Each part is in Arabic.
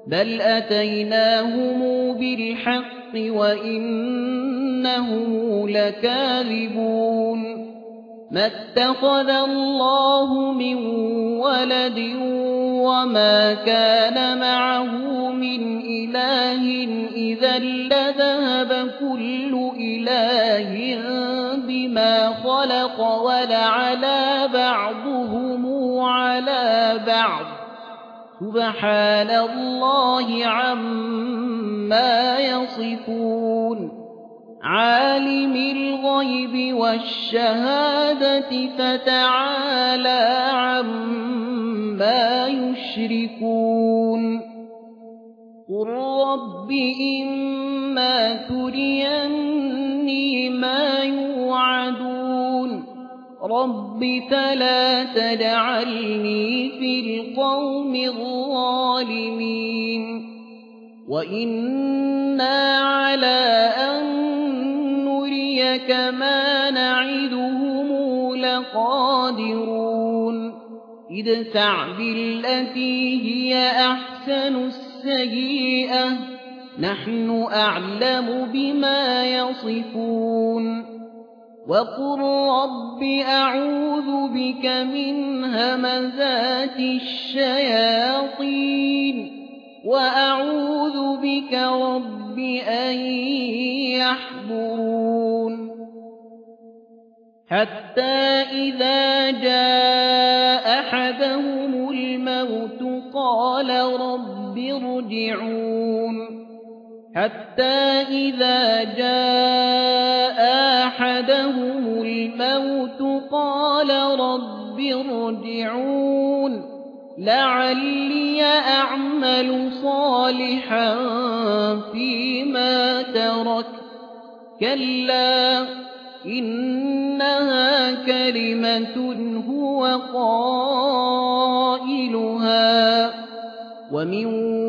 بل أتيناهم بالحق وإنهم لكاذبون ما اتخذ الله من ولد وما كان معه من إله إذا لذهب كل إله بما خلق ولعلى بعضهم على بعض سبحان الله عما يصفون عالم الغيب والشهادة فتعالى عما يشركون قل رب إما تريني ما يوعدون رب فلا تجعلني في القوم الظالمين وإنا على أن نريك ما نعدهم لقادرون ادفع بالتي هي أحسن السيئة نحن أعلم بما يصفون وقل رب أعوذ بك من همزات الشياطين وأعوذ بك رب أن يحضرون حتى إذا جاء أحدهم الموت قال رب ارجعون حتى إذا جاء أحدهم الموت قال رب ارجعون لعلي أعمل صالحا فيما ترك كلا إنها كلمة هو قائلها ومن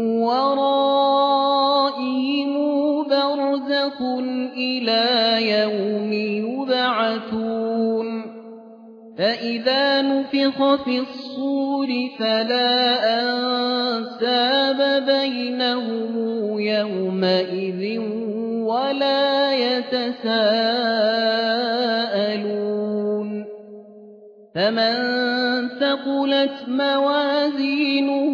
ورائهم برزخ إلى يوم يبعثون فإذا نفخ في الصور فلا أنساب بينهم يومئذ ولا يتساءلون فمن ثقلت موازينه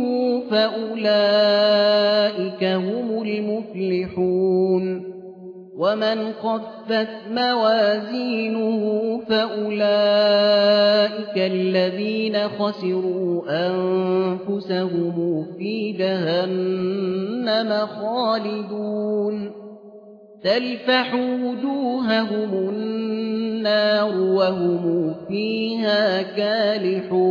فأولئك هم المفلحون ومن خفت موازينه فأولئك الذين خسروا أنفسهم في جهنم خالدون تلفح وجوههم النار وهم فيها كالحون